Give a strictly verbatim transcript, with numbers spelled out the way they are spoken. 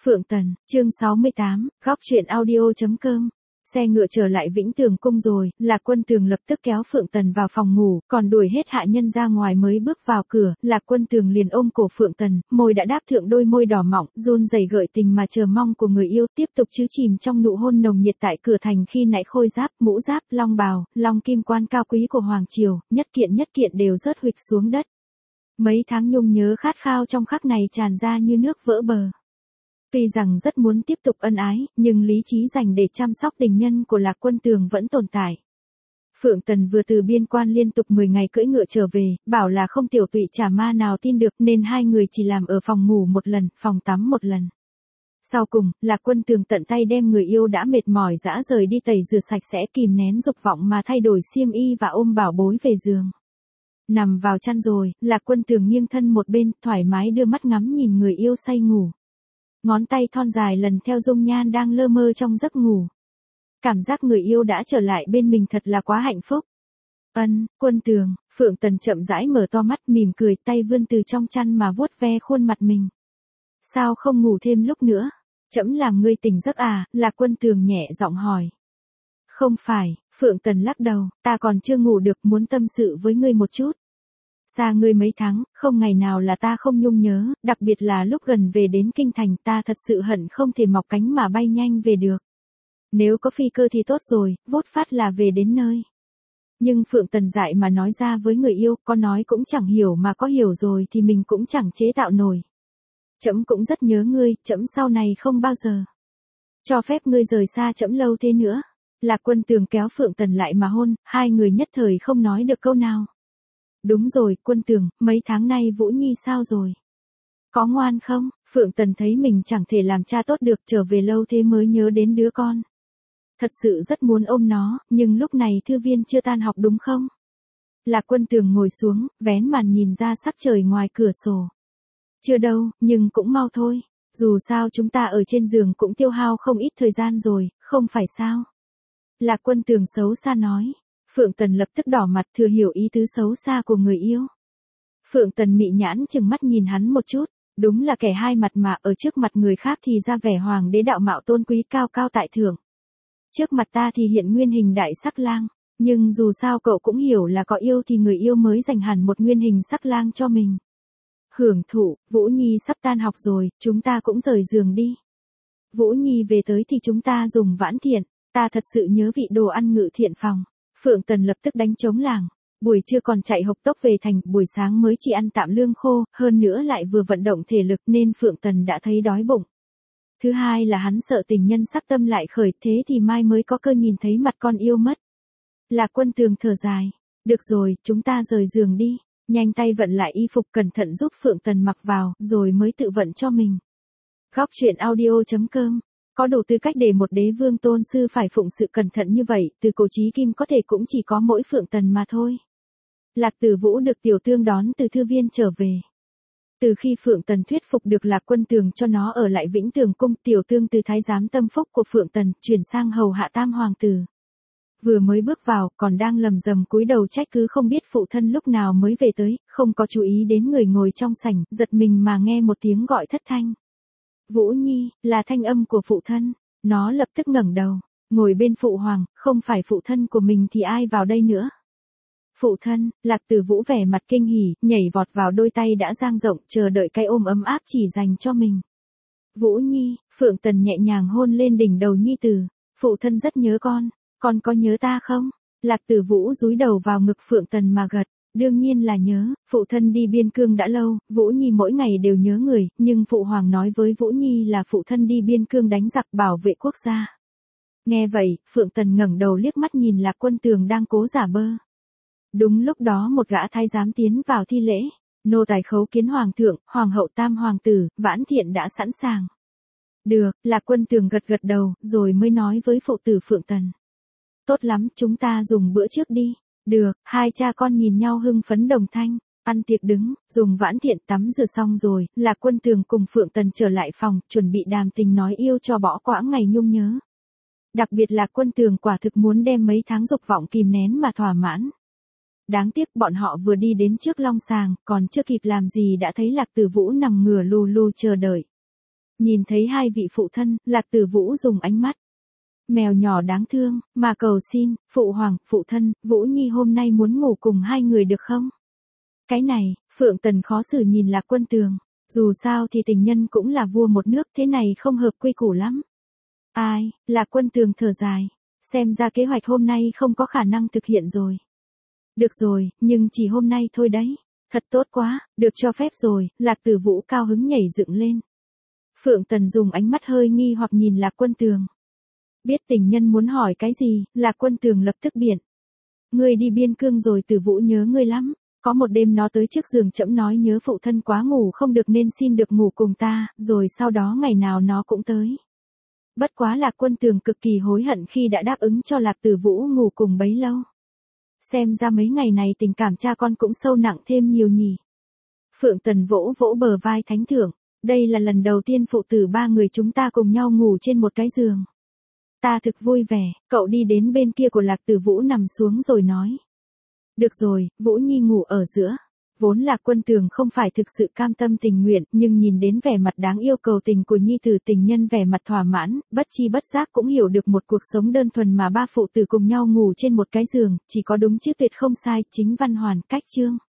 Phượng Tần, chương sáu mươi tám, góc truyện audio.com. Xe ngựa trở lại Vĩnh Tường cung rồi, Lạc Quân Tường lập tức kéo Phượng Tần vào phòng ngủ, còn đuổi hết hạ nhân ra ngoài mới bước vào cửa, Lạc Quân Tường liền ôm cổ Phượng Tần, môi đã đáp thượng đôi môi đỏ mọng, run rẩy gợi tình mà chờ mong của người yêu, tiếp tục chứ chìm trong nụ hôn nồng nhiệt tại cửa thành khi nãy khôi giáp, mũ giáp, long bào, long kim quan cao quý của hoàng triều, nhất kiện nhất kiện đều rớt huỵch xuống đất. Mấy tháng nhung nhớ khát khao trong khắc này tràn ra như nước vỡ bờ. Tuy rằng rất muốn tiếp tục ân ái, nhưng lý trí dành để chăm sóc tình nhân của Lạc Quân Tường vẫn tồn tại. Phượng Tần vừa từ biên quan liên tục mười ngày cưỡi ngựa trở về, bảo là không tiểu tụy chả ma nào tin được nên hai người chỉ làm ở phòng ngủ một lần, phòng tắm một lần. Sau cùng, Lạc Quân Tường tận tay đem người yêu đã mệt mỏi dã rời đi tẩy rửa sạch sẽ kìm nén dục vọng mà thay đổi xiêm y và ôm bảo bối về giường. Nằm vào chăn rồi, Lạc Quân Tường nghiêng thân một bên, thoải mái đưa mắt ngắm nhìn người yêu say ngủ. Ngón tay thon dài lần theo dung nhan đang lơ mơ trong giấc ngủ. Cảm giác người yêu đã trở lại bên mình thật là quá hạnh phúc. Ân, Quân Tường, Phượng Tần chậm rãi mở to mắt mỉm cười, tay vươn từ trong chăn mà vuốt ve khuôn mặt mình. Sao không ngủ thêm lúc nữa? Trẫm làm ngươi tỉnh giấc à? Lạc Quân Tường nhẹ giọng hỏi. Không phải, Phượng Tần lắc đầu, ta còn chưa ngủ được, muốn tâm sự với ngươi một chút. Xa ngươi mấy tháng, không ngày nào là ta không nhung nhớ, đặc biệt là lúc gần về đến kinh thành, ta thật sự hận không thể mọc cánh mà bay nhanh về được. Nếu có phi cơ thì tốt rồi, vốt phát là về đến nơi. Nhưng Phượng Tần dại mà nói ra với người yêu, có nói cũng chẳng hiểu, mà có hiểu rồi thì mình cũng chẳng chế tạo nổi. Trẫm cũng rất nhớ ngươi, trẫm sau này không bao giờ cho phép ngươi rời xa trẫm lâu thế nữa. Lạc Quân Tường kéo Phượng Tần lại mà hôn, hai người nhất thời không nói được câu nào. Đúng rồi, Quân Tường, mấy tháng nay Vũ Nhi sao rồi? Có ngoan không? Phượng Tần thấy mình chẳng thể làm cha tốt được, trở về lâu thế mới nhớ đến đứa con. Thật sự rất muốn ôm nó, nhưng lúc này thư viên chưa tan học đúng không? Lạc Quân Tường ngồi xuống, vén màn nhìn ra sắc trời ngoài cửa sổ. Chưa đâu, nhưng cũng mau thôi. Dù sao chúng ta ở trên giường cũng tiêu hao không ít thời gian rồi, không phải sao? Lạc Quân Tường xấu xa nói. Phượng Tần lập tức đỏ mặt, thừa hiểu ý tứ xấu xa của người yêu. Phượng Tần mị nhãn chừng mắt nhìn hắn một chút, đúng là kẻ hai mặt mà, ở trước mặt người khác thì ra vẻ hoàng đế đạo mạo tôn quý cao cao tại thượng. Trước mặt ta thì hiện nguyên hình đại sắc lang, nhưng dù sao cậu cũng hiểu là có yêu thì người yêu mới dành hẳn một nguyên hình sắc lang cho mình. Hưởng thụ, Vũ Nhi sắp tan học rồi, chúng ta cũng rời giường đi. Vũ Nhi về tới thì chúng ta dùng vãn thiện, ta thật sự nhớ vị đồ ăn ngự thiện phòng. Phượng Tần lập tức đánh trống làng. Buổi trưa còn chạy hộc tốc về thành, buổi sáng mới chỉ ăn tạm lương khô, hơn nữa lại vừa vận động thể lực nên Phượng Tần đã thấy đói bụng. Thứ hai là hắn sợ tình nhân sắc tâm lại khởi, thế thì mai mới có cơ nhìn thấy mặt con yêu mất. Lạc Quân Tường thở dài. Được rồi, chúng ta rời giường đi. Nhanh tay vận lại y phục, cẩn thận giúp Phượng Tần mặc vào, rồi mới tự vận cho mình. Góc truyện audio.com. Có đủ tư cách để một đế vương tôn sư phải phụng sự cẩn thận như vậy, từ cổ chí kim có thể cũng chỉ có mỗi Phượng Tần mà thôi. Lạc Tử Vũ được tiểu tương đón từ thư viên trở về. Từ khi Phượng Tần thuyết phục được Lạc Quân Tường cho nó ở lại Vĩnh Tường cung, tiểu tương từ thái giám tâm phúc của Phượng Tần chuyển sang hầu hạ tam hoàng tử. Vừa mới bước vào, còn đang lầm rầm cúi đầu trách cứ không biết phụ thân lúc nào mới về tới, không có chú ý đến người ngồi trong sảnh, giật mình mà nghe một tiếng gọi thất thanh. Vũ Nhi, là thanh âm của phụ thân. Nó lập tức ngẩng đầu, ngồi bên phụ hoàng, không phải phụ thân của mình thì ai vào đây nữa. Phụ thân, Lạc Tử Vũ vẻ mặt kinh hỉ, nhảy vọt vào, đôi tay đã dang rộng, chờ đợi cái ôm ấm áp chỉ dành cho mình. Vũ Nhi, Phượng Tần nhẹ nhàng hôn lên đỉnh đầu nhi tử. Phụ thân rất nhớ con, con có nhớ ta không? Lạc Tử Vũ dúi đầu vào ngực Phượng Tần mà gật. Đương nhiên là nhớ, phụ thân đi biên cương đã lâu, Vũ Nhi mỗi ngày đều nhớ người, nhưng phụ hoàng nói với Vũ Nhi là phụ thân đi biên cương đánh giặc bảo vệ quốc gia. Nghe vậy, Phượng Tần ngẩng đầu liếc mắt nhìn Lạc Quân Tường đang cố giả bơ. Đúng lúc đó một gã thái giám tiến vào thi lễ, nô tài khấu kiến hoàng thượng, hoàng hậu tam hoàng tử, vãn thiện đã sẵn sàng. Được, Lạc Quân Tường gật gật đầu, rồi mới nói với phụ tử Phượng Tần. Tốt lắm, chúng ta dùng bữa trước đi. Được, hai cha con nhìn nhau hưng phấn đồng thanh, ăn tiệc đứng, dùng vãn thiện tắm rửa xong rồi, Lạc Quân Tường cùng Phượng Tần trở lại phòng, chuẩn bị đàm tình nói yêu cho bỏ quãng ngày nhung nhớ. Đặc biệt Lạc Quân Tường quả thực muốn đem mấy tháng dục vọng kìm nén mà thỏa mãn. Đáng tiếc bọn họ vừa đi đến trước long sàng, còn chưa kịp làm gì đã thấy Lạc Tử Vũ nằm ngửa lù lù chờ đợi. Nhìn thấy hai vị phụ thân, Lạc Tử Vũ dùng ánh mắt mèo nhỏ đáng thương, mà cầu xin, phụ hoàng, phụ thân, Vũ Nhi hôm nay muốn ngủ cùng hai người được không? Cái này, Phượng Tần khó xử nhìn Lạc Quân Tường, dù sao thì tình nhân cũng là vua một nước, thế này không hợp quy củ lắm. Ai, Lạc Quân Tường thở dài, xem ra kế hoạch hôm nay không có khả năng thực hiện rồi. Được rồi, nhưng chỉ hôm nay thôi đấy. Thật tốt quá, được cho phép rồi, Lạc Tử Vũ cao hứng nhảy dựng lên. Phượng Tần dùng ánh mắt hơi nghi hoặc nhìn Lạc Quân Tường. Biết tình nhân muốn hỏi cái gì, Lạc Quân Tường lập tức biện. Ngươi đi biên cương rồi Tử Vũ nhớ ngươi lắm. Có một đêm nó tới trước giường trẫm nói nhớ phụ thân quá ngủ không được nên xin được ngủ cùng ta, rồi sau đó ngày nào nó cũng tới. Bất quá Lạc Quân Tường cực kỳ hối hận khi đã đáp ứng cho Lạc Tử Vũ ngủ cùng bấy lâu. Xem ra mấy ngày này tình cảm cha con cũng sâu nặng thêm nhiều nhỉ. Phượng Tần vỗ vỗ bờ vai Thánh Thượng, đây là lần đầu tiên phụ tử ba người chúng ta cùng nhau ngủ trên một cái giường. Ta thực vui vẻ, cậu đi đến bên kia của Lạc Tử Vũ nằm xuống rồi nói. Được rồi, Vũ Nhi ngủ ở giữa. Vốn Lạc Quân Tường không phải thực sự cam tâm tình nguyện, nhưng nhìn đến vẻ mặt đáng yêu cầu tình của Nhi tử tình nhân vẻ mặt thỏa mãn, bất chi bất giác cũng hiểu được một cuộc sống đơn thuần mà ba phụ tử cùng nhau ngủ trên một cái giường, chỉ có đúng chứ tuyệt không sai, chính văn hoàn cách chương.